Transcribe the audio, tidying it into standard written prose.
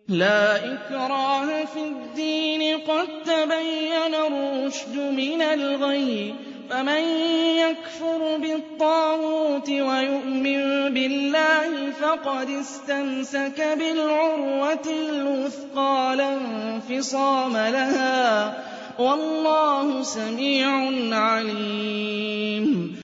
لَا إِكْرَاهَ فِي الدِّينِ ۖ قَد تَّبَيَّنَ الرُّشْدُ مِنَ الْغَيِّ ۚ فَمَن يَكْفُرْ بِالطَّاغُوتِ وَيُؤْمِن بِاللَّهِ فَقَدِ اسْتَمْسَكَ بِالْعُرْوَةِ الْوُثْقَىٰ لَا انفِصَامَ لَهَا ۗ وَاللَّهُ سَمِيعٌ عَلِيمٌ